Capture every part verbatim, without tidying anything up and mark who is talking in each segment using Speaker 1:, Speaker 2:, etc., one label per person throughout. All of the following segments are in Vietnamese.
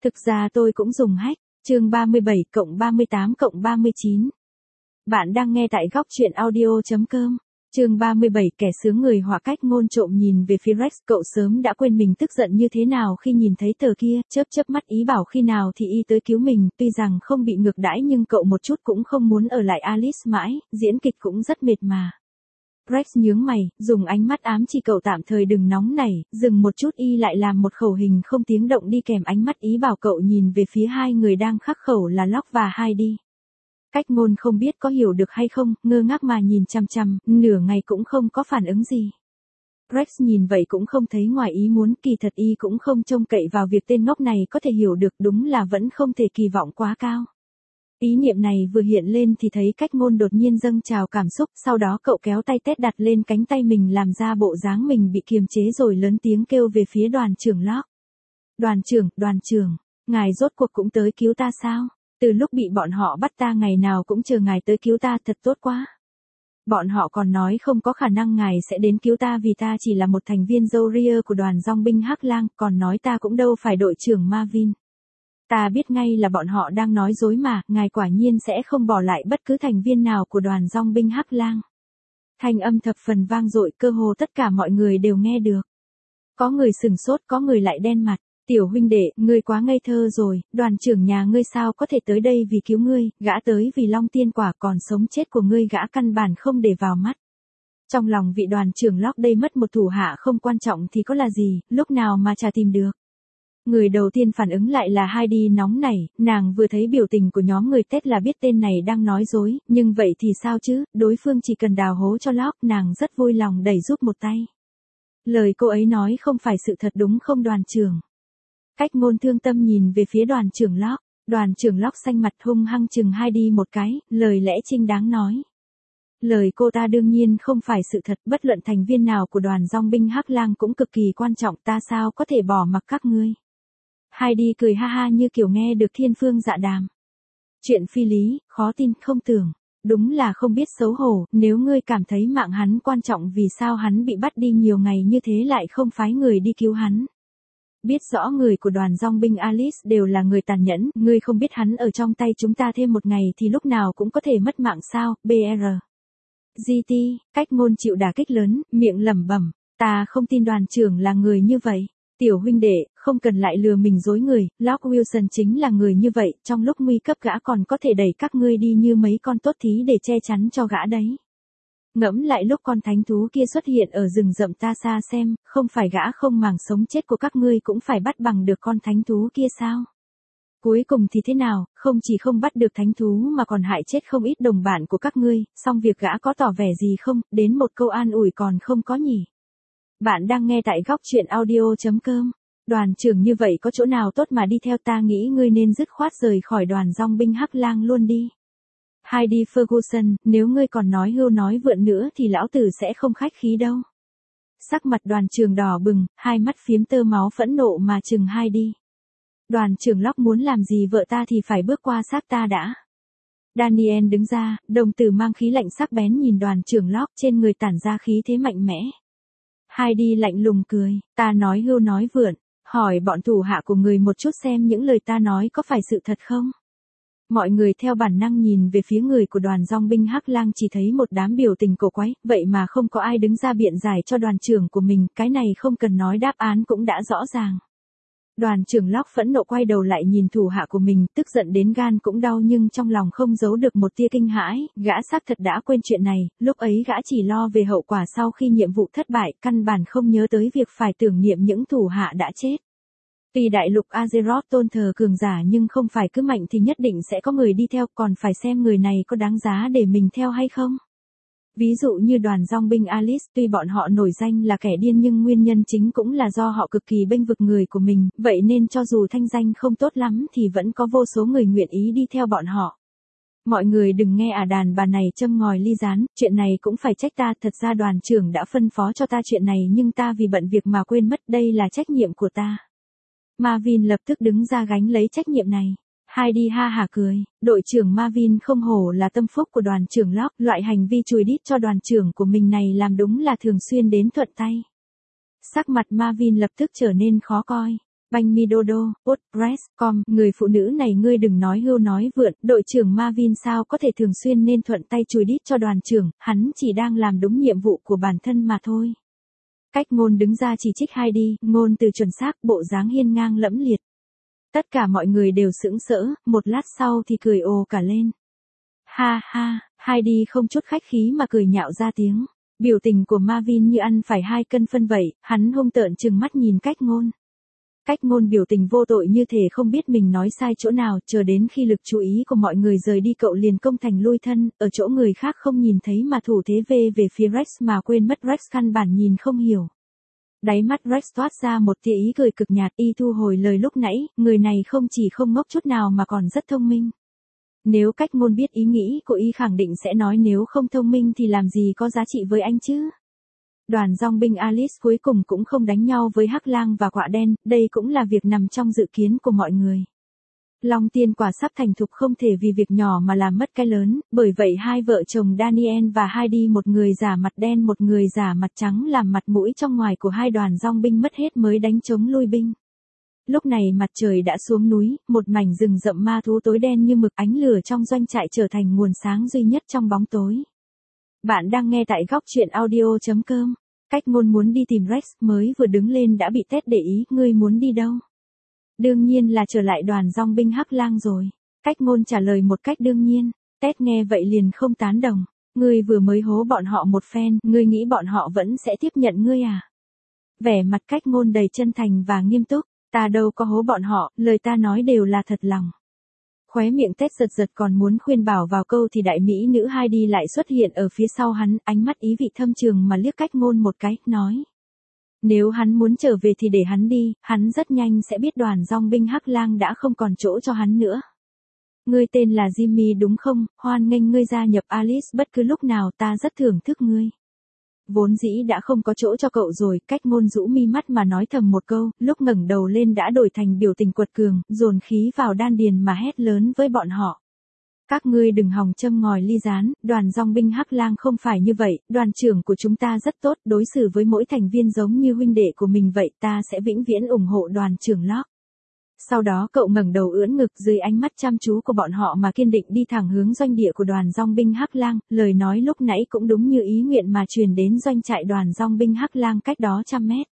Speaker 1: Thực ra tôi cũng dùng hack. Chương ba mươi bảy cộng ba mươi tám cộng ba mươi chín. Bạn đang nghe tại góc truyện audio chấm com. Chương ba mươi bảy kẻ sướng người họa cách ngôn trộm nhìn về phía Rex, cậu sớm đã quên mình tức giận như thế nào khi nhìn thấy tờ kia, chớp chớp mắt ý bảo khi nào thì y tới cứu mình, tuy rằng không bị ngược đãi nhưng cậu một chút cũng không muốn ở lại Alice mãi, diễn kịch cũng rất mệt mà. Rex nhướng mày, dùng ánh mắt ám chỉ cậu tạm thời đừng nóng nảy, dừng một chút y lại làm một khẩu hình không tiếng động đi kèm ánh mắt ý bảo cậu nhìn về phía hai người đang khắc khẩu là Locke và Heidi. Cách ngôn không biết có hiểu được hay không, ngơ ngác mà nhìn chằm chằm, nửa ngày cũng không có phản ứng gì. Rex nhìn vậy cũng không thấy ngoài ý muốn, kỳ thật y cũng không trông cậy vào việc tên ngốc này có thể hiểu được, đúng là vẫn không thể kỳ vọng quá cao. Ý niệm này vừa hiện lên thì thấy cách ngôn đột nhiên dâng trào cảm xúc, sau đó cậu kéo tay Ted đặt lên cánh tay mình làm ra bộ dáng mình bị kiềm chế rồi lớn tiếng kêu về phía đoàn trưởng Locke. Đoàn trưởng, đoàn trưởng, ngài rốt cuộc cũng tới cứu ta sao? Từ lúc bị bọn họ bắt ta ngày nào cũng chờ ngài tới cứu ta, thật tốt quá. Bọn họ còn nói không có khả năng ngài sẽ đến cứu ta vì ta chỉ là một thành viên dâu ria của đoàn dong binh Hắc Lang, còn nói ta cũng đâu phải đội trưởng Marvin. Ta biết ngay là bọn họ đang nói dối mà, ngài quả nhiên sẽ không bỏ lại bất cứ thành viên nào của đoàn dong binh Hắc Lang. Thanh âm thập phần vang dội, cơ hồ tất cả mọi người đều nghe được. Có người sừng sốt, có người lại đen mặt. Tiểu huynh đệ, ngươi quá ngây thơ rồi, đoàn trưởng nhà ngươi sao có thể tới đây vì cứu ngươi, gã tới vì Long Tiên Quả, còn sống chết của ngươi gã căn bản không để vào mắt. Trong lòng vị đoàn trưởng Locke đây mất một thủ hạ không quan trọng thì có là gì, lúc nào mà chả tìm được. Người đầu tiên phản ứng lại là Heidi nóng nảy, nàng vừa thấy biểu tình của nhóm người Ted là biết tên này đang nói dối, nhưng vậy thì sao chứ, đối phương chỉ cần đào hố cho Locke, nàng rất vui lòng đẩy giúp một tay. Lời cô ấy nói không phải sự thật đúng không đoàn trưởng? Cách ngôn thương tâm nhìn về phía đoàn trưởng Locke, đoàn trưởng Locke xanh mặt hung hăng chừng Heidi một cái, lời lẽ trinh đáng nói. Lời cô ta đương nhiên không phải sự thật, bất luận thành viên nào của đoàn dong binh Hắc Lang cũng cực kỳ quan trọng, ta sao có thể bỏ mặc các ngươi. Heidi cười ha ha như kiểu nghe được thiên phương dạ đàm. Chuyện phi lý, khó tin, không tưởng. Đúng là không biết xấu hổ, nếu ngươi cảm thấy mạng hắn quan trọng vì sao hắn bị bắt đi nhiều ngày như thế lại không phái người đi cứu hắn. Biết rõ người của đoàn dong binh Alice đều là người tàn nhẫn, ngươi không biết hắn ở trong tay chúng ta thêm một ngày thì lúc nào cũng có thể mất mạng sao, bê rờ. giê tê, cách ngôn chịu đả kích lớn, miệng lẩm bẩm, ta không tin đoàn trưởng là người như vậy. Tiểu huynh đệ, không cần lại lừa mình dối người, Locke Wilson chính là người như vậy, trong lúc nguy cấp gã còn có thể đẩy các ngươi đi như mấy con tốt thí để che chắn cho gã đấy. Ngẫm lại lúc con thánh thú kia xuất hiện ở rừng rậm ta xa xem, không phải gã không màng sống chết của các ngươi cũng phải bắt bằng được con thánh thú kia sao? Cuối cùng thì thế nào, không chỉ không bắt được thánh thú mà còn hại chết không ít đồng bạn của các ngươi, song việc gã có tỏ vẻ gì không, đến một câu an ủi còn không có nhỉ? Bạn đang nghe tại góc truyện audio chấm com. Đoàn trưởng như vậy có chỗ nào tốt mà đi theo, ta nghĩ ngươi nên dứt khoát rời khỏi đoàn dong binh Hắc Lang luôn đi. Heidi Ferguson, nếu ngươi còn nói hưu nói vượn nữa thì lão tử sẽ không khách khí đâu. Sắc mặt đoàn trưởng đỏ bừng, hai mắt phiếm tơ máu phẫn nộ mà chừng Heidi. Đoàn trưởng Locke muốn làm gì vợ ta thì phải bước qua xác ta đã. Daniel đứng ra, đồng tử mang khí lạnh sắc bén nhìn đoàn trưởng Locke, trên người tản ra khí thế mạnh mẽ. Heidi lạnh lùng cười, ta nói hưu nói vượn, hỏi bọn thủ hạ của người một chút xem những lời ta nói có phải sự thật không? Mọi người theo bản năng nhìn về phía người của đoàn dong binh Hắc Lang, chỉ thấy một đám biểu tình cổ quái, vậy mà không có ai đứng ra biện giải cho đoàn trưởng của mình, cái này không cần nói đáp án cũng đã rõ ràng. Đoàn trưởng Locke phẫn nộ quay đầu lại nhìn thủ hạ của mình, tức giận đến gan cũng đau nhưng trong lòng không giấu được một tia kinh hãi, gã xác thật đã quên chuyện này, lúc ấy gã chỉ lo về hậu quả sau khi nhiệm vụ thất bại, căn bản không nhớ tới việc phải tưởng niệm những thủ hạ đã chết. Tuy đại lục Azeroth tôn thờ cường giả nhưng không phải cứ mạnh thì nhất định sẽ có người đi theo, còn phải xem người này có đáng giá để mình theo hay không. Ví dụ như đoàn dong binh Alice, tuy bọn họ nổi danh là kẻ điên nhưng nguyên nhân chính cũng là do họ cực kỳ bênh vực người của mình, vậy nên cho dù thanh danh không tốt lắm thì vẫn có vô số người nguyện ý đi theo bọn họ. Mọi người đừng nghe à đàn bà này châm ngòi ly gián, chuyện này cũng phải trách ta, thật ra đoàn trưởng đã phân phó cho ta chuyện này nhưng ta vì bận việc mà quên mất, đây là trách nhiệm của ta. Marvin lập tức đứng ra gánh lấy trách nhiệm này. Heidi ha hả cười, đội trưởng Marvin không hổ là tâm phúc của đoàn trưởng Locke, loại hành vi chùi đít cho đoàn trưởng của mình này làm đúng là thường xuyên đến thuận tay. Sắc mặt Marvin lập tức trở nên khó coi. Banh mi đô đô, WordPress chấm com, người phụ nữ này ngươi đừng nói hưu nói vượn, đội trưởng Marvin sao có thể thường xuyên nên thuận tay chùi đít cho đoàn trưởng, hắn chỉ đang làm đúng nhiệm vụ của bản thân mà thôi. Cách ngôn đứng ra chỉ trích Heidi, ngôn từ chuẩn xác, bộ dáng hiên ngang lẫm liệt. Tất cả mọi người đều sững sỡ, một lát sau thì cười ồ cả lên. Ha ha, Heidi không chút khách khí mà cười nhạo ra tiếng. Biểu tình của Marvin như ăn phải hai cân phân vậy, hắn hung tợn trừng mắt nhìn cách ngôn. Cách ngôn biểu tình vô tội như thể không biết mình nói sai chỗ nào, chờ đến khi lực chú ý của mọi người rời đi cậu liền công thành lui thân, ở chỗ người khác không nhìn thấy mà thủ thế về về phía Rex mà quên mất Rex căn bản nhìn không hiểu. Đáy mắt Rex toát ra một tia ý cười cực nhạt, y thu hồi lời lúc nãy, người này không chỉ không ngốc chút nào mà còn rất thông minh. Nếu cách ngôn biết ý nghĩ của y khẳng định sẽ nói nếu không thông minh thì làm gì có giá trị với anh chứ. Đoàn dòng binh Alice cuối cùng cũng không đánh nhau với Hắc Lang và Quạ Đen, đây cũng là việc nằm trong dự kiến của mọi người. Long tiên quả sắp thành thục không thể vì việc nhỏ mà làm mất cái lớn, bởi vậy hai vợ chồng Daniel và Heidi một người giả mặt đen một người giả mặt trắng làm mặt mũi trong ngoài của hai đoàn dòng binh mất hết mới đánh chống lui binh. Lúc này mặt trời đã xuống núi, một mảnh rừng rậm ma thú tối đen như mực, ánh lửa trong doanh trại trở thành nguồn sáng duy nhất trong bóng tối. Bạn đang nghe tại góc truyện audio chấm com. Cách ngôn muốn đi tìm Rex, mới vừa đứng lên đã bị Ted để ý, ngươi muốn đi đâu? Đương nhiên là trở lại đoàn dòng binh Hắc Lang rồi. Cách ngôn trả lời một cách đương nhiên. Ted nghe vậy liền không tán đồng. Ngươi vừa mới hố bọn họ một phen, ngươi nghĩ bọn họ vẫn sẽ tiếp nhận ngươi à? Vẻ mặt cách ngôn đầy chân thành và nghiêm túc. Ta đâu có hố bọn họ, lời ta nói đều là thật lòng. Khóe miệng Ted giật giật còn muốn khuyên bảo vào câu thì đại mỹ nữ Heidi lại xuất hiện ở phía sau hắn, ánh mắt ý vị thâm trường mà liếc cách ngôn một cái, nói. Nếu hắn muốn trở về thì để hắn đi, hắn rất nhanh sẽ biết đoàn dòng binh Hắc Lang đã không còn chỗ cho hắn nữa. Ngươi tên là Jimmy đúng không, hoan nghênh ngươi gia nhập Alice bất cứ lúc nào, ta rất thưởng thức ngươi. Vốn dĩ đã không có chỗ cho cậu rồi, cách ngôn rũ mi mắt mà nói thầm một câu, lúc ngẩng đầu lên đã đổi thành biểu tình quật cường, dồn khí vào đan điền mà hét lớn với bọn họ. Các ngươi đừng hòng châm ngòi ly gián, đoàn dòng binh Hắc Lang không phải như vậy, đoàn trưởng của chúng ta rất tốt, đối xử với mỗi thành viên giống như huynh đệ của mình vậy, ta sẽ vĩnh viễn ủng hộ đoàn trưởng Locke. Sau đó cậu ngẩng đầu ưỡn ngực dưới ánh mắt chăm chú của bọn họ mà kiên định đi thẳng hướng doanh địa của đoàn dòng binh Hắc Lang, lời nói lúc nãy cũng đúng như ý nguyện mà truyền đến doanh trại đoàn dòng binh Hắc Lang cách đó trăm mét.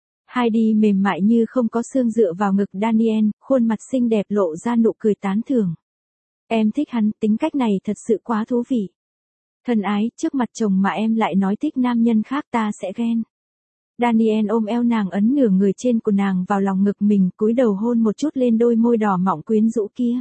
Speaker 1: Heidi mềm mại như không có xương dựa vào ngực Daniel, khuôn mặt xinh đẹp lộ ra nụ cười tán thưởng. Em thích hắn, tính cách này thật sự quá thú vị. Thân ái, trước mặt chồng mà em lại nói thích nam nhân khác ta sẽ ghen. Daniel ôm eo nàng ấn nửa người trên của nàng vào lòng ngực mình, cúi đầu hôn một chút lên đôi môi đỏ mọng quyến rũ kia.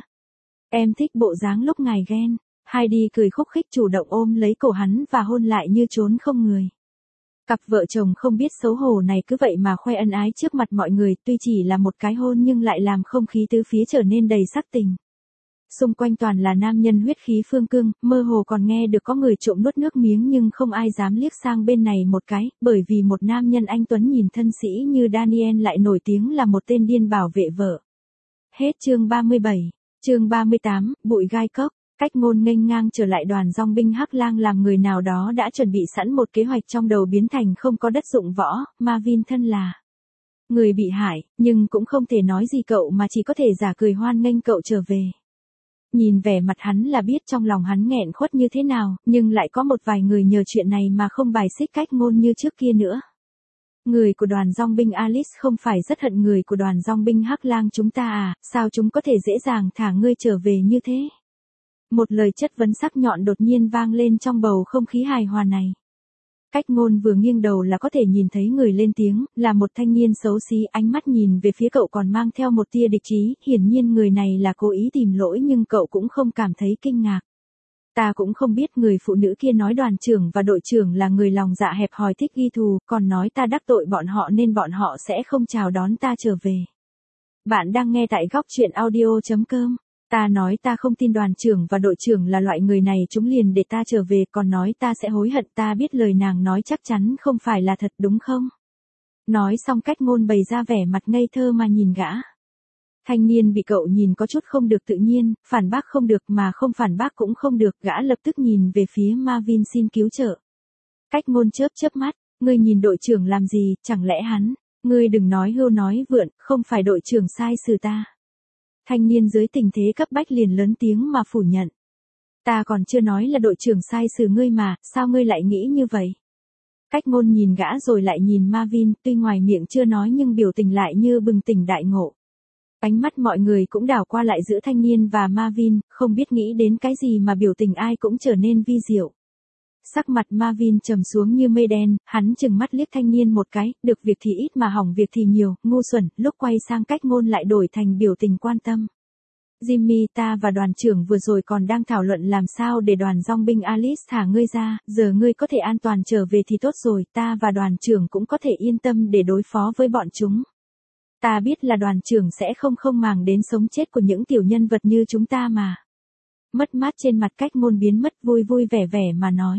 Speaker 1: Em thích bộ dáng lúc ngài ghen. Heidi cười khúc khích chủ động ôm lấy cổ hắn và hôn lại như trốn không người. Cặp vợ chồng không biết xấu hổ này cứ vậy mà khoe ân ái trước mặt mọi người, tuy chỉ là một cái hôn nhưng lại làm không khí tứ phía trở nên đầy sắc tình. Xung quanh toàn là nam nhân huyết khí phương cương, mơ hồ còn nghe được có người trộm nuốt nước miếng nhưng không ai dám liếc sang bên này một cái, bởi vì một nam nhân anh tuấn nhìn thân sĩ như Daniel lại nổi tiếng là một tên điên bảo vệ vợ. Hết chương ba mươi bảy, chương ba mươi tám, bụi gai cốc, cách ngôn nghênh ngang trở lại đoàn dòng binh Hắc Lang làm người nào đó đã chuẩn bị sẵn một kế hoạch trong đầu biến thành không có đất dụng võ, Marvin thân là người bị hại, nhưng cũng không thể nói gì cậu mà chỉ có thể giả cười hoan nghênh cậu trở về. Nhìn vẻ mặt hắn là biết trong lòng hắn nghẹn khuất như thế nào, nhưng lại có một vài người nhờ chuyện này mà không bài xích cách ngôn như trước kia nữa. Người của đoàn dòng binh Alice không phải rất hận người của đoàn dòng binh Hắc Lang chúng ta à, sao chúng có thể dễ dàng thả ngươi trở về như thế? Một lời chất vấn sắc nhọn đột nhiên vang lên trong bầu không khí hài hòa này. Cách ngôn vừa nghiêng đầu là có thể nhìn thấy người lên tiếng, là một thanh niên xấu xí, ánh mắt nhìn về phía cậu còn mang theo một tia địch ý, hiển nhiên người này là cố ý tìm lỗi nhưng cậu cũng không cảm thấy kinh ngạc. Ta cũng không biết người phụ nữ kia nói đoàn trưởng và đội trưởng là người lòng dạ hẹp hòi thích ghi thù, còn nói ta đắc tội bọn họ nên bọn họ sẽ không chào đón ta trở về. Bạn đang nghe tại góc truyện audio chấm com. Ta nói ta không tin đoàn trưởng và đội trưởng là loại người này chúng liền để ta trở về còn nói ta sẽ hối hận ta biết lời nàng nói chắc chắn không phải là thật đúng không? Nói xong cách ngôn bày ra vẻ mặt ngây thơ mà nhìn gã. Thanh niên bị cậu nhìn có chút không được tự nhiên, phản bác không được mà không phản bác cũng không được gã lập tức nhìn về phía Marvin xin cứu trợ. Cách ngôn chớp chớp mắt, ngươi nhìn đội trưởng làm gì, chẳng lẽ hắn Ngươi đừng nói hưu nói vượn, không phải đội trưởng sai xử ta. Thanh niên dưới tình thế cấp bách liền lớn tiếng mà phủ nhận. Ta còn chưa nói là đội trưởng sai xử ngươi mà, sao ngươi lại nghĩ như vậy? Cách ngôn nhìn gã rồi lại nhìn Marvin, tuy ngoài miệng chưa nói nhưng biểu tình lại như bừng tỉnh đại ngộ. Ánh mắt mọi người cũng đảo qua lại giữa thanh niên và Marvin, không biết nghĩ đến cái gì mà biểu tình ai cũng trở nên vi diệu. Sắc mặt Marvin trầm xuống như mây đen, hắn chừng mắt liếc thanh niên một cái, được việc thì ít mà hỏng việc thì nhiều, ngu xuẩn, lúc quay sang cách ngôn lại đổi thành biểu tình quan tâm. Jimmy, ta và đoàn trưởng vừa rồi còn đang thảo luận làm sao để đoàn dong binh Alice thả ngươi ra, giờ ngươi có thể an toàn trở về thì tốt rồi, ta và đoàn trưởng cũng có thể yên tâm để đối phó với bọn chúng. Ta biết là đoàn trưởng sẽ không không màng đến sống chết của những tiểu nhân vật như chúng ta mà. Mất mát trên mặt cách ngôn biến mất, vui vui vẻ vẻ mà nói.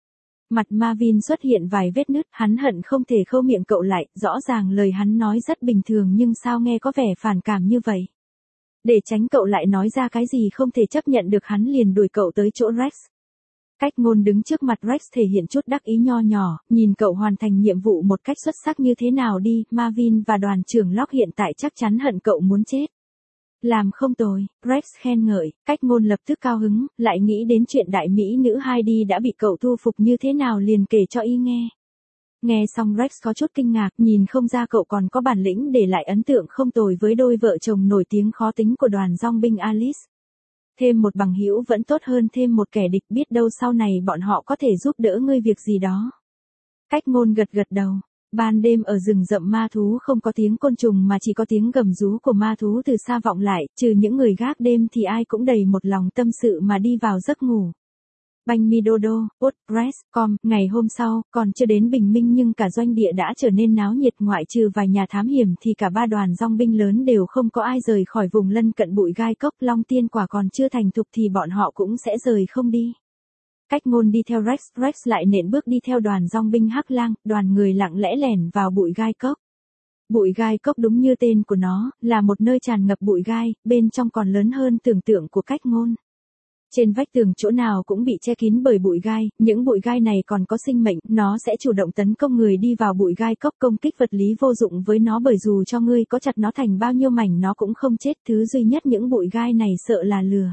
Speaker 1: Mặt Marvin xuất hiện vài vết nứt, hắn hận không thể khâu miệng cậu lại, rõ ràng lời hắn nói rất bình thường nhưng sao nghe có vẻ phản cảm như vậy. Để tránh cậu lại nói ra cái gì không thể chấp nhận được hắn liền đuổi cậu tới chỗ Rex. Cách ngôn đứng trước mặt Rex thể hiện chút đắc ý nho nhỏ, nhìn cậu hoàn thành nhiệm vụ một cách xuất sắc như thế nào đi, Marvin và đoàn trưởng Locke hiện tại chắc chắn hận cậu muốn chết. Làm không tồi, Rex khen ngợi, cách ngôn lập tức cao hứng, lại nghĩ đến chuyện đại mỹ nữ Heidi đã bị cậu thu phục như thế nào liền kể cho y nghe. Nghe xong Rex có chút kinh ngạc, nhìn không ra cậu còn có bản lĩnh để lại ấn tượng không tồi với đôi vợ chồng nổi tiếng khó tính của đoàn dong binh Alice. Thêm một bằng hữu vẫn tốt hơn thêm một kẻ địch, biết đâu sau này bọn họ có thể giúp đỡ ngươi việc gì đó. Cách ngôn gật gật đầu. Ban đêm ở rừng rậm ma thú không có tiếng côn trùng mà chỉ có tiếng gầm rú của ma thú từ xa vọng lại, trừ những người gác đêm thì ai cũng đầy một lòng tâm sự mà đi vào giấc ngủ. Banh mi dodo, WordPress chấm com, ngày hôm sau, còn chưa đến bình minh nhưng cả doanh địa đã trở nên náo nhiệt, ngoại trừ vài nhà thám hiểm thì cả ba đoàn dong binh lớn đều không có ai rời khỏi vùng lân cận bụi gai cốc, long tiên quả còn chưa thành thục thì bọn họ cũng sẽ rời không đi. Cách ngôn đi theo Rex, Rex lại nện bước đi theo đoàn dong binh Hắc Lang, đoàn người lặng lẽ lẻn vào bụi gai cốc. Bụi gai cốc đúng như tên của nó, là một nơi tràn ngập bụi gai, bên trong còn lớn hơn tưởng tượng của cách ngôn. Trên vách tường chỗ nào cũng bị che kín bởi bụi gai, những bụi gai này còn có sinh mệnh, nó sẽ chủ động tấn công người đi vào bụi gai cốc, công kích vật lý vô dụng với nó bởi dù cho ngươi có chặt nó thành bao nhiêu mảnh nó cũng không chết, thứ duy nhất những bụi gai này sợ là lửa.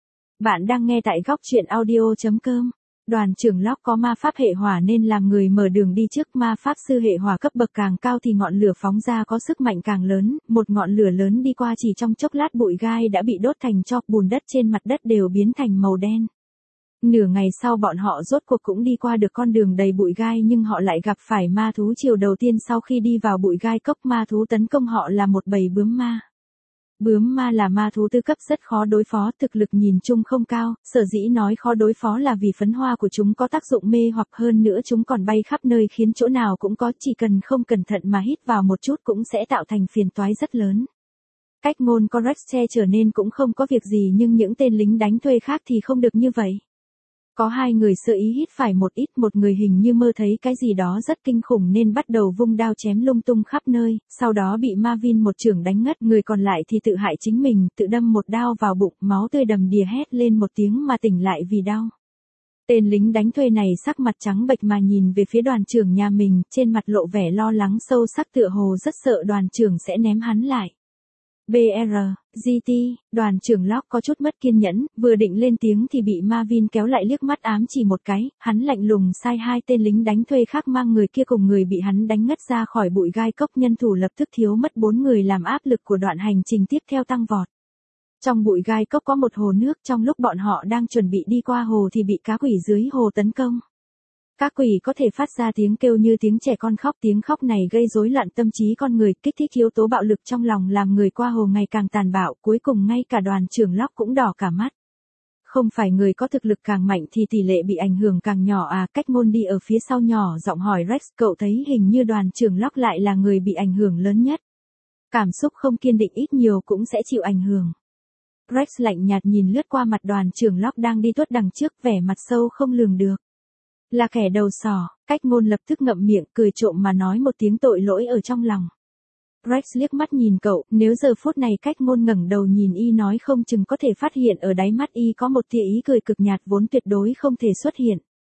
Speaker 1: Bạn đang nghe tại góc truyện audio chấm com. Đoàn trưởng Locke có ma pháp hệ hỏa nên làm người mở đường đi trước, ma pháp sư hệ hỏa cấp bậc càng cao thì ngọn lửa phóng ra có sức mạnh càng lớn, một ngọn lửa lớn đi qua chỉ trong chốc lát bụi gai đã bị đốt thành tro, bùn đất trên mặt đất đều biến thành màu đen. Nửa ngày sau bọn họ rốt cuộc cũng đi qua được con đường đầy bụi gai nhưng họ lại gặp phải ma thú chiều đầu tiên sau khi đi vào bụi gai cốc, ma thú tấn công họ là một bầy bướm ma. Bướm ma là ma thú tứ cấp rất khó đối phó, thực lực nhìn chung không cao, sở dĩ nói khó đối phó là vì phấn hoa của chúng có tác dụng mê hoặc, hơn nữa chúng còn bay khắp nơi khiến chỗ nào cũng có, chỉ cần không cẩn thận mà hít vào một chút cũng sẽ tạo thành phiền toái rất lớn. Cách ngôn có Rex che chở nên cũng không có việc gì nhưng những tên lính đánh thuê khác thì không được như vậy. Có hai người sơ ý hít phải một ít, một người hình như mơ thấy cái gì đó rất kinh khủng nên bắt đầu vung đao chém lung tung khắp nơi, sau đó bị Marvin một chưởng đánh ngất, người còn lại thì tự hại chính mình, tự đâm một đao vào bụng, máu tươi đầm đìa hét lên một tiếng mà tỉnh lại vì đau. Tên lính đánh thuê này sắc mặt trắng bệch mà nhìn về phía đoàn trưởng nhà mình, trên mặt lộ vẻ lo lắng sâu sắc tựa hồ rất sợ đoàn trưởng sẽ ném hắn lại. bê rờ, giê tê, đoàn trưởng Locke có chút mất kiên nhẫn, vừa định lên tiếng thì bị Marvin kéo lại liếc mắt ám chỉ một cái, hắn lạnh lùng sai hai tên lính đánh thuê khác mang người kia cùng người bị hắn đánh ngất ra khỏi bụi gai cốc, nhân thủ lập tức thiếu mất bốn người làm áp lực của đoạn hành trình tiếp theo tăng vọt. Trong bụi gai cốc có một hồ nước, trong lúc bọn họ đang chuẩn bị đi qua hồ thì bị cá quỷ dưới hồ tấn công. Các quỷ có thể phát ra tiếng kêu như tiếng trẻ con khóc, tiếng khóc này gây rối loạn tâm trí con người, kích thích yếu tố bạo lực trong lòng làm người qua hồ ngày càng tàn bạo, cuối cùng ngay cả đoàn trưởng Locke cũng đỏ cả mắt. Không phải người có thực lực càng mạnh thì tỷ lệ bị ảnh hưởng càng nhỏ à, cách ngôn đi ở phía sau nhỏ giọng hỏi Rex, cậu thấy hình như đoàn trưởng Locke lại là người bị ảnh hưởng lớn nhất. Cảm xúc không kiên định ít nhiều cũng sẽ chịu ảnh hưởng. Rex lạnh nhạt nhìn lướt qua mặt đoàn trưởng Locke đang đi tuốt đằng trước, vẻ mặt sâu không lường được. Là kẻ đầu sỏ, cách ngôn lập tức ngậm miệng, cười trộm mà nói một tiếng tội lỗi ở trong lòng. Rex liếc mắt nhìn cậu, nếu giờ phút này cách ngôn ngẩng đầu nhìn y nói không chừng có thể phát hiện ở đáy mắt y có một tia ý cười cực nhạt vốn tuyệt đối không thể xuất hiện.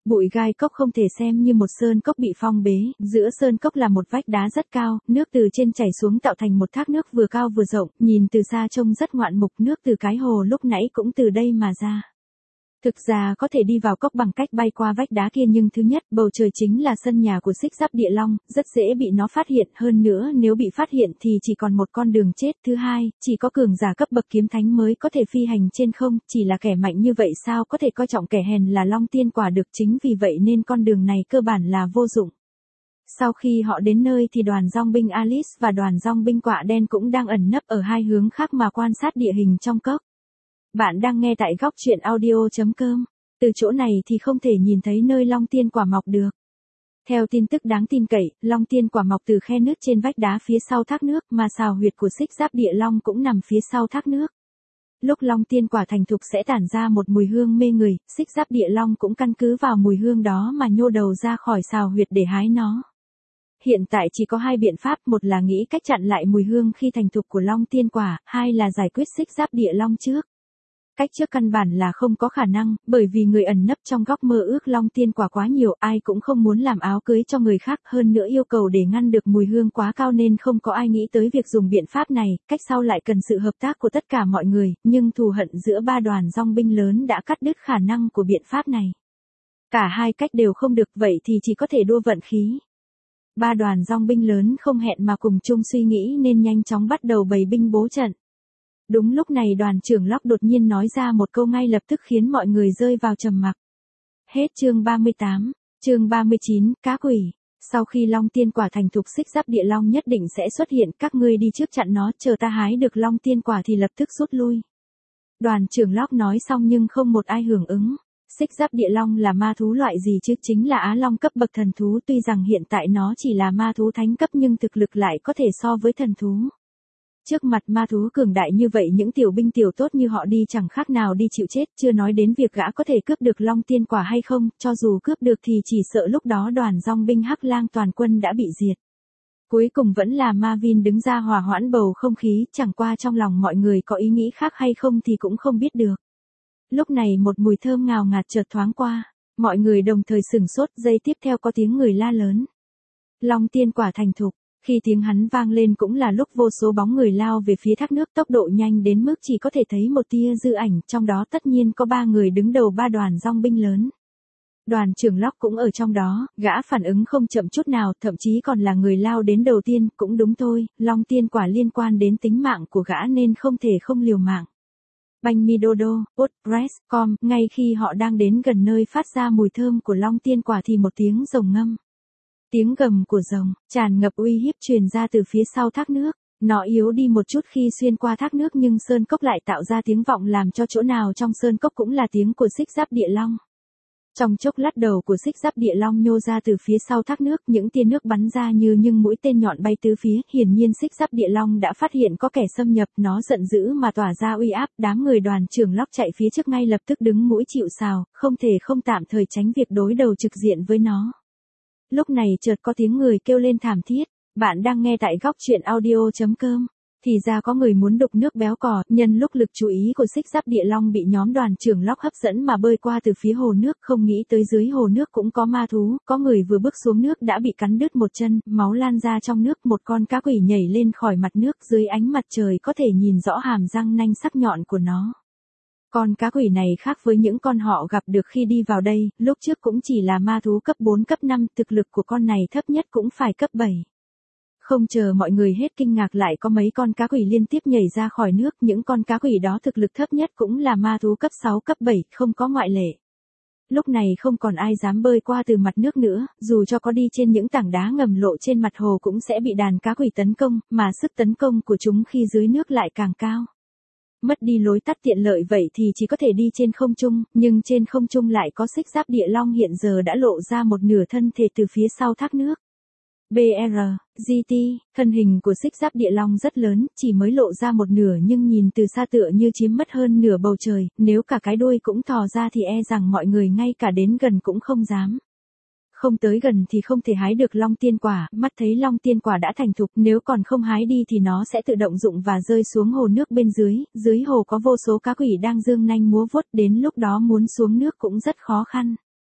Speaker 1: Bụi gai cốc không thể xem như một sơn cốc bị phong bế, giữa sơn cốc là một vách đá rất cao, nước từ trên chảy xuống tạo thành một thác nước vừa cao vừa rộng, nhìn từ xa trông rất ngoạn mục, nước từ cái hồ lúc nãy cũng từ đây mà ra. Thực ra có thể đi vào cốc bằng cách bay qua vách đá kia nhưng thứ nhất, bầu trời chính là sân nhà của Xích Giáp Địa Long, rất dễ bị nó phát hiện, hơn nữa nếu bị phát hiện thì chỉ còn một con đường chết. Thứ hai, chỉ có cường giả cấp bậc kiếm thánh mới có thể phi hành trên không, chỉ là kẻ mạnh như vậy sao có thể coi trọng kẻ hèn là Long Tiên Quả được, chính vì vậy nên con đường này cơ bản là vô dụng. Sau khi họ đến nơi thì đoàn dòng binh Alice và đoàn dòng binh Quạ Đen cũng đang ẩn nấp ở hai hướng khác mà quan sát địa hình trong cốc. Bạn đang nghe tại góc truyện audio.com. Từ chỗ này thì không thể nhìn thấy nơi Long Tiên Quả mọc được. Theo tin tức đáng tin cậy, Long Tiên Quả mọc từ khe nứt trên vách đá phía sau thác nước mà sào huyệt của Xích Giáp Địa Long cũng nằm phía sau thác nước. Lúc Long Tiên Quả thành thục sẽ tản ra một mùi hương mê người, Xích Giáp Địa Long cũng căn cứ vào mùi hương đó mà nhô đầu ra khỏi sào huyệt để hái nó. Hiện tại chỉ có hai biện pháp, một là nghĩ cách chặn lại mùi hương khi thành thục của Long Tiên Quả, hai là giải quyết Xích Giáp Địa Long trước. Cách trước căn bản là không có khả năng, bởi vì người ẩn nấp trong góc mơ ước Long Tiên Quả quá nhiều, ai cũng không muốn làm áo cưới cho người khác, hơn nữa yêu cầu để ngăn được mùi hương quá cao nên không có ai nghĩ tới việc dùng biện pháp này, cách sau lại cần sự hợp tác của tất cả mọi người, nhưng thù hận giữa ba đoàn dòng binh lớn đã cắt đứt khả năng của biện pháp này. Cả hai cách đều không được, vậy thì chỉ có thể đua vận khí. Ba đoàn dòng binh lớn không hẹn mà cùng chung suy nghĩ nên nhanh chóng bắt đầu bày binh bố trận. Đúng lúc này đoàn trưởng Locke đột nhiên nói ra một câu ngay lập tức khiến mọi người rơi vào trầm mặc. Hết chương ba mươi tám, chương ba mươi chín, cá quỷ. Sau khi Long Tiên Quả thành thục, Xích Giáp Địa Long nhất định sẽ xuất hiện, các ngươi đi trước chặn nó, chờ ta hái được Long Tiên Quả thì lập tức rút lui. Đoàn trưởng Locke nói xong nhưng không một ai hưởng ứng. Xích Giáp Địa Long là ma thú loại gì chứ, chính là Á Long cấp bậc thần thú, tuy rằng hiện tại nó chỉ là ma thú thánh cấp nhưng thực lực lại có thể so với thần thú. Trước mặt ma thú cường đại như vậy, những tiểu binh tiểu tốt như họ đi chẳng khác nào đi chịu chết, chưa nói đến việc gã có thể cướp được Long Tiên Quả hay không, cho dù cướp được thì chỉ sợ lúc đó đoàn dòng binh Hắc Lang toàn quân đã bị diệt. Cuối cùng vẫn là Marvin đứng ra hòa hoãn bầu không khí, chẳng qua trong lòng mọi người có ý nghĩ khác hay không thì cũng không biết được. Lúc này một mùi thơm ngào ngạt chợt thoáng qua, mọi người đồng thời sửng sốt, giây tiếp theo có tiếng người la lớn. Long Tiên Quả thành thục. Khi tiếng hắn vang lên cũng là lúc vô số bóng người lao về phía thác nước, tốc độ nhanh đến mức chỉ có thể thấy một tia dư ảnh, trong đó tất nhiên có ba người đứng đầu ba đoàn dòng binh lớn. Đoàn trưởng Locke cũng ở trong đó, gã phản ứng không chậm chút nào, thậm chí còn là người lao đến đầu tiên, cũng đúng thôi, Long Tiên Quả liên quan đến tính mạng của gã nên không thể không liều mạng. Banh mi đô đô, bốt, press, com, ngay khi họ đang đến gần nơi phát ra mùi thơm của Long Tiên Quả thì một tiếng rồng ngâm. Tiếng gầm của rồng, tràn ngập uy hiếp truyền ra từ phía sau thác nước. Nó yếu đi một chút khi xuyên qua thác nước nhưng sơn cốc lại tạo ra tiếng vọng làm cho chỗ nào trong sơn cốc cũng là tiếng của Xích Giáp Địa Long. Trong chốc lát đầu của Xích Giáp Địa Long nhô ra từ phía sau thác nước, những tia nước bắn ra như những mũi tên nhọn bay tứ phía, hiển nhiên Xích Giáp Địa Long đã phát hiện có kẻ xâm nhập, nó giận dữ mà tỏa ra uy áp, đám người đoàn trưởng Locke chạy phía trước ngay lập tức đứng mũi chịu sào, không thể không tạm thời tránh việc đối đầu trực diện với nó. Lúc này chợt có tiếng người kêu lên thảm thiết, bạn đang nghe tại góc truyện audio.com. Thì ra có người muốn đục nước béo cò, nhân lúc lực chú ý của Xích Giáp Địa Long bị nhóm đoàn trưởng Locke hấp dẫn mà bơi qua từ phía hồ nước, không nghĩ tới dưới hồ nước cũng có ma thú, có người vừa bước xuống nước đã bị cắn đứt một chân, máu lan ra trong nước, một con cá quỷ nhảy lên khỏi mặt nước, dưới ánh mặt trời có thể nhìn rõ hàm răng nanh sắc nhọn của nó. Con cá quỷ này khác với những con họ gặp được khi đi vào đây, lúc trước cũng chỉ là ma thú cấp bốn cấp năm, thực lực của con này thấp nhất cũng phải cấp bảy. Không chờ mọi người hết kinh ngạc lại có mấy con cá quỷ liên tiếp nhảy ra khỏi nước, những con cá quỷ đó thực lực thấp nhất cũng là ma thú cấp sáu cấp bảy, không có ngoại lệ. Lúc này không còn ai dám bơi qua từ mặt nước nữa, dù cho có đi trên những tảng đá ngầm lộ trên mặt hồ cũng sẽ bị đàn cá quỷ tấn công, mà sức tấn công của chúng khi dưới nước lại càng cao. Mất đi lối tắt tiện lợi vậy thì chỉ có thể đi trên không trung, nhưng trên không trung lại có Xích Giáp Địa Long hiện giờ đã lộ ra một nửa thân thể từ phía sau thác nước. bê rờ, giê tê, thân hình của Xích Giáp Địa Long rất lớn, chỉ mới lộ ra một nửa nhưng nhìn từ xa tựa như chiếm mất hơn nửa bầu trời, nếu cả cái đuôi cũng thò ra thì e rằng mọi người ngay cả đến gần cũng không dám. Không tới gần thì không thể hái được Long Tiên Quả, mắt thấy Long Tiên Quả đã thành thục, nếu còn không hái đi thì nó sẽ tự động rụng và rơi xuống hồ nước bên dưới, dưới hồ có vô số cá quỷ đang giương nanh múa vuốt, đến lúc đó muốn xuống nước cũng rất khó khăn.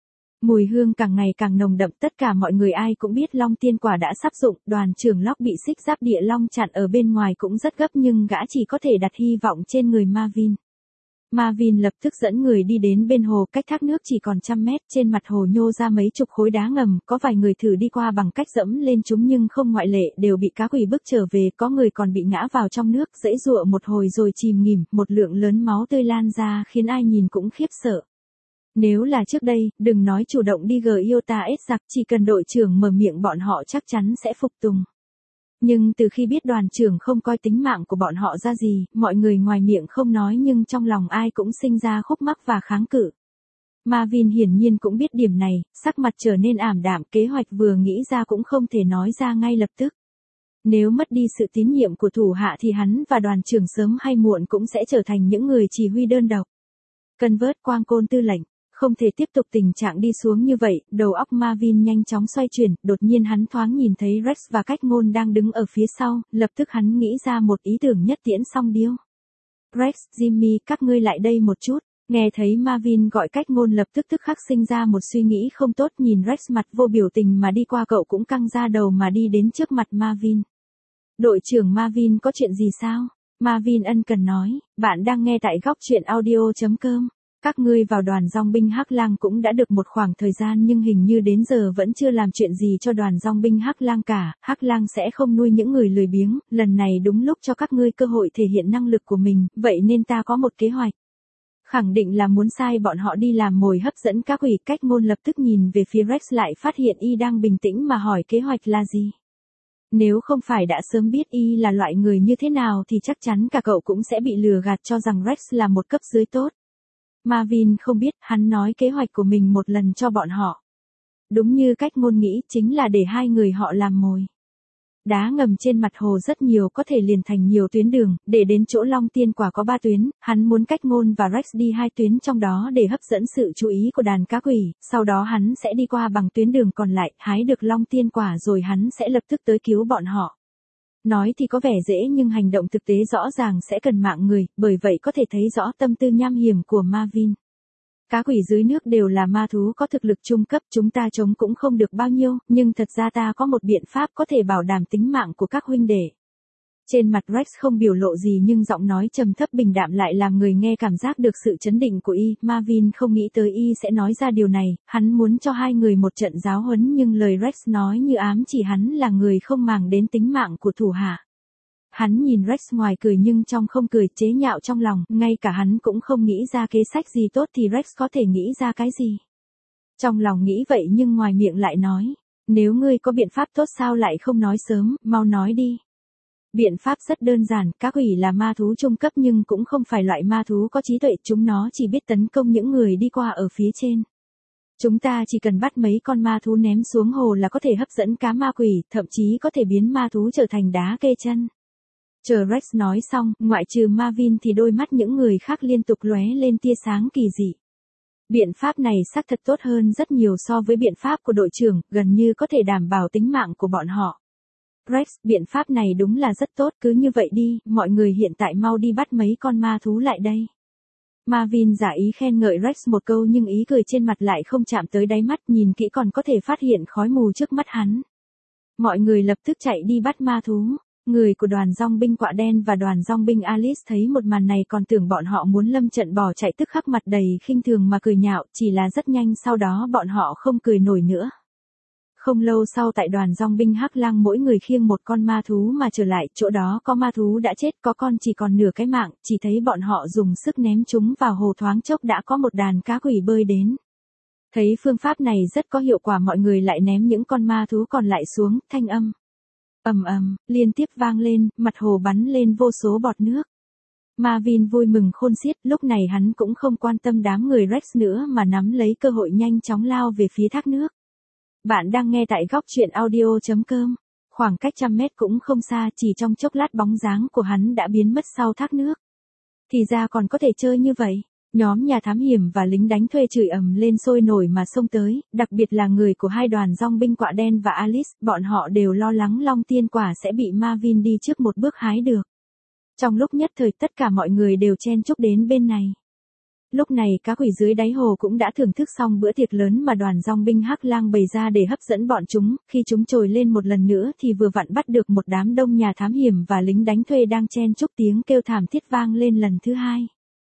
Speaker 1: Mùi hương càng ngày càng nồng đậm, tất cả mọi người ai cũng biết Long Tiên Quả đã sắp dụng, đoàn trưởng Locke bị xích giáp địa long chặn ở bên ngoài cũng rất gấp nhưng gã chỉ có thể đặt hy vọng trên người Marvin. Marvin lập tức dẫn người đi đến bên hồ, cách thác nước chỉ còn trăm mét, trên mặt hồ nhô ra mấy chục khối đá ngầm, có vài người thử đi qua bằng cách dẫm lên chúng nhưng không ngoại lệ đều bị cá quỷ bức trở về, có người còn bị ngã vào trong nước, giãy giụa một hồi rồi chìm nghỉm, một lượng lớn máu tươi lan ra khiến ai nhìn cũng khiếp sợ. Nếu là trước đây, đừng nói chủ động đi Giota S giặc, chỉ cần đội trưởng mở miệng bọn họ chắc chắn sẽ phục tùng. Nhưng từ khi biết đoàn trưởng không coi tính mạng của bọn họ ra gì, mọi người ngoài miệng không nói nhưng trong lòng ai cũng sinh ra khúc mắc và kháng cự. Marvin hiển nhiên cũng biết điểm này, sắc mặt trở nên ảm đạm, kế hoạch vừa nghĩ ra cũng không thể nói ra ngay lập tức. Nếu mất đi sự tín nhiệm của thủ hạ thì hắn và đoàn trưởng sớm hay muộn cũng sẽ trở thành những người chỉ huy đơn độc. Cần vớt Quang Côn tư lệnh. Không thể tiếp tục tình trạng đi xuống như vậy, đầu óc Marvin nhanh chóng xoay chuyển, đột nhiên hắn thoáng nhìn thấy Rex và Cách Ngôn đang đứng ở phía sau, lập tức hắn nghĩ ra một ý tưởng nhất tiễn song điêu. Rex, Jimmy, các ngươi lại đây một chút. Nghe thấy Marvin gọi Cách Ngôn lập tức tức khắc sinh ra một suy nghĩ không tốt, nhìn Rex mặt vô biểu tình mà đi qua, cậu cũng căng ra đầu mà đi đến trước mặt Marvin. Đội trưởng Marvin, có chuyện gì sao? Marvin ân cần nói, bạn đang nghe tại góc truyện audio chấm com. Các ngươi vào đoàn dòng binh Hắc Lang cũng đã được một khoảng thời gian nhưng hình như đến giờ vẫn chưa làm chuyện gì cho đoàn dòng binh Hắc Lang cả. Hắc Lang sẽ không nuôi những người lười biếng, lần này đúng lúc cho các ngươi cơ hội thể hiện năng lực của mình, vậy nên ta có một kế hoạch. Khẳng định là muốn sai bọn họ đi làm mồi hấp dẫn các quỷ. Cách Ngôn lập tức nhìn về phía Rex lại phát hiện y đang bình tĩnh mà hỏi kế hoạch là gì. Nếu không phải đã sớm biết y là loại người như thế nào thì chắc chắn cả cậu cũng sẽ bị lừa gạt cho rằng Rex là một cấp dưới tốt. Marvin không biết, hắn nói kế hoạch của mình một lần cho bọn họ. Đúng như Cách Ngôn nghĩ, chính là để hai người họ làm mồi. Đá ngầm trên mặt hồ rất nhiều, có thể liền thành nhiều tuyến đường, để đến chỗ Long Tiên Quả có ba tuyến, hắn muốn Cách Ngôn và Rex đi hai tuyến trong đó để hấp dẫn sự chú ý của đàn cá quỷ, sau đó hắn sẽ đi qua bằng tuyến đường còn lại, hái được Long Tiên Quả rồi hắn sẽ lập tức tới cứu bọn họ. Nói thì có vẻ dễ nhưng hành động thực tế rõ ràng sẽ cần mạng người, bởi vậy có thể thấy rõ tâm tư nham hiểm của Marvin. Cá quỷ dưới nước đều là ma thú có thực lực trung cấp, chúng ta chống cũng không được bao nhiêu, nhưng thật ra ta có một biện pháp có thể bảo đảm tính mạng của các huynh đệ. Trên mặt Rex không biểu lộ gì nhưng giọng nói trầm thấp bình đạm lại làm người nghe cảm giác được sự chấn định của y. Marvin không nghĩ tới y sẽ nói ra điều này, hắn muốn cho hai người một trận giáo huấn nhưng lời Rex nói như ám chỉ hắn là người không màng đến tính mạng của thủ hạ. Hắn nhìn Rex ngoài cười nhưng trong không cười, chế nhạo trong lòng, ngay cả hắn cũng không nghĩ ra kế sách gì tốt thì Rex có thể nghĩ ra cái gì. Trong lòng nghĩ vậy nhưng ngoài miệng lại nói, nếu ngươi có biện pháp tốt sao lại không nói sớm, mau nói đi. Biện pháp rất đơn giản, cá quỷ là ma thú trung cấp nhưng cũng không phải loại ma thú có trí tuệ, chúng nó chỉ biết tấn công những người đi qua ở phía trên. Chúng ta chỉ cần bắt mấy con ma thú ném xuống hồ là có thể hấp dẫn cá ma quỷ, thậm chí có thể biến ma thú trở thành đá kê chân. Chờ Rex nói xong, ngoại trừ Marvin thì đôi mắt những người khác liên tục lóe lên tia sáng kỳ dị. Biện pháp này xác thật tốt hơn rất nhiều so với biện pháp của đội trưởng, gần như có thể đảm bảo tính mạng của bọn họ. Rex, biện pháp này đúng là rất tốt, cứ như vậy đi, mọi người hiện tại mau đi bắt mấy con ma thú lại đây. Marvin giả ý khen ngợi Rex một câu nhưng ý cười trên mặt lại không chạm tới đáy mắt, nhìn kỹ còn có thể phát hiện khói mù trước mắt hắn. Mọi người lập tức chạy đi bắt ma thú. Người của đoàn dòng binh Quạ Đen và đoàn dòng binh Alice thấy một màn này còn tưởng bọn họ muốn lâm trận bỏ chạy, tức khắc mặt đầy khinh thường mà cười nhạo, chỉ là rất nhanh sau đó bọn họ không cười nổi nữa. Không lâu sau tại đoàn dòng binh Hắc Lang mỗi người khiêng một con ma thú mà trở lại, chỗ đó có ma thú đã chết, có con chỉ còn nửa cái mạng, chỉ thấy bọn họ dùng sức ném chúng vào hồ, thoáng chốc đã có một đàn cá quỷ bơi đến. Thấy phương pháp này rất có hiệu quả, mọi người lại ném những con ma thú còn lại xuống, thanh âm ầm ầm liên tiếp vang lên, mặt hồ bắn lên vô số bọt nước. Marvin vui mừng khôn xiết, lúc này hắn cũng không quan tâm đám người Rex nữa mà nắm lấy cơ hội nhanh chóng lao về phía thác nước. Bạn đang nghe tại góc truyện audio chấm com. Khoảng cách trăm mét cũng không xa, chỉ trong chốc lát bóng dáng của hắn đã biến mất sau thác nước. Thì ra còn có thể chơi như vậy. Nhóm nhà thám hiểm và lính đánh thuê chửi ầm lên sôi nổi mà xông tới, đặc biệt là người của hai đoàn dòng binh Quạ Đen và Alice, bọn họ đều lo lắng Long Tiên Quả sẽ bị Marvin đi trước một bước hái được. Trong lúc nhất thời tất cả mọi người đều chen chúc đến bên này. Lúc này cá quỷ dưới đáy hồ cũng đã thưởng thức xong bữa tiệc lớn mà đoàn dòng binh Hắc Lang bày ra để hấp dẫn bọn chúng, khi chúng trồi lên một lần nữa thì vừa vặn bắt được một đám đông nhà thám hiểm và lính đánh thuê đang chen chúc, tiếng kêu thảm thiết vang lên lần thứ hai.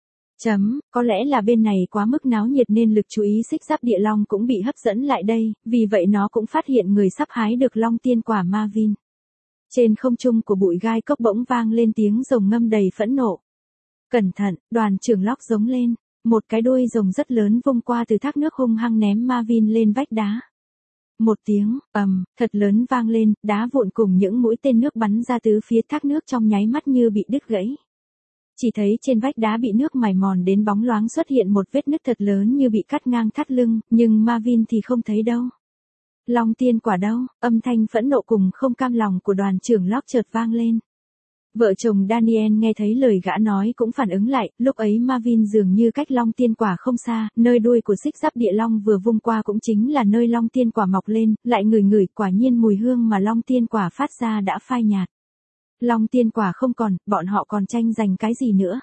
Speaker 1: Chấm, có lẽ là bên này quá mức náo nhiệt nên lực chú ý xích giáp địa long cũng bị hấp dẫn lại đây, vì vậy nó cũng phát hiện người sắp hái được long tiên quả Marvin. Trên không trung của bụi gai cốc bỗng vang lên tiếng rồng ngâm đầy phẫn nộ. Cẩn thận, đoàn trưởng Locke giống lên, một cái đuôi rồng rất lớn vung qua từ thác nước hung hăng ném Marvin lên vách đá. Một tiếng, ầm, thật lớn vang lên, đá vụn cùng những mũi tên nước bắn ra từ phía thác nước trong nháy mắt như bị đứt gãy. Chỉ thấy trên vách đá bị nước mài mòn đến bóng loáng xuất hiện một vết nứt thật lớn như bị cắt ngang thắt lưng, nhưng Marvin thì không thấy đâu. Long tiên quả đâu? Âm thanh phẫn nộ cùng không cam lòng của đoàn trưởng Locke chợt vang lên. Vợ chồng Daniel nghe thấy lời gã nói cũng phản ứng lại, lúc ấy Marvin dường như cách long tiên quả không xa, nơi đuôi của xích giáp địa long vừa vung qua cũng chính là nơi long tiên quả mọc lên, lại ngửi ngửi, quả nhiên mùi hương mà long tiên quả phát ra đã phai nhạt. Long tiên quả không còn, bọn họ còn tranh giành cái gì nữa?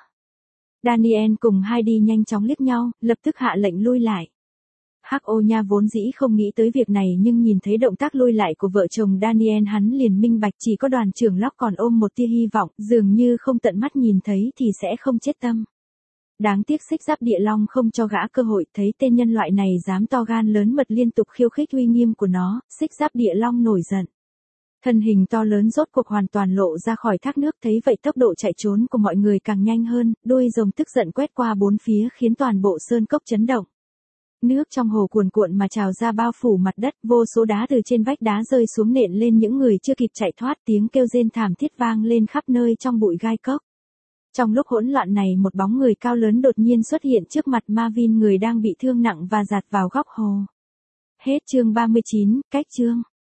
Speaker 1: Daniel cùng Heidi nhanh chóng liếc nhau, lập tức hạ lệnh lui lại. Hắc Ô Nha vốn dĩ không nghĩ tới việc này nhưng nhìn thấy động tác lui lại của vợ chồng Daniel hắn liền minh bạch, chỉ có đoàn trưởng Locke còn ôm một tia hy vọng, dường như không tận mắt nhìn thấy thì sẽ không chết tâm. Đáng tiếc xích giáp địa long không cho gã cơ hội, thấy tên nhân loại này dám to gan lớn mật liên tục khiêu khích uy nghiêm của nó, xích giáp địa long nổi giận. Thân hình to lớn rốt cuộc hoàn toàn lộ ra khỏi thác nước, thấy vậy tốc độ chạy trốn của mọi người càng nhanh hơn, đuôi rồng tức giận quét qua bốn phía khiến toàn bộ sơn cốc chấn động. Nước trong hồ cuồn cuộn mà trào ra bao phủ mặt đất, vô số đá từ trên vách đá rơi xuống nện lên những người chưa kịp chạy thoát, tiếng kêu rên thảm thiết vang lên khắp nơi trong bụi gai cốc. Trong lúc hỗn loạn này một bóng người cao lớn đột nhiên xuất hiện trước mặt Marvin, người đang bị thương nặng và dạt vào góc hồ. Hết chương ba mươi chín, cách chương.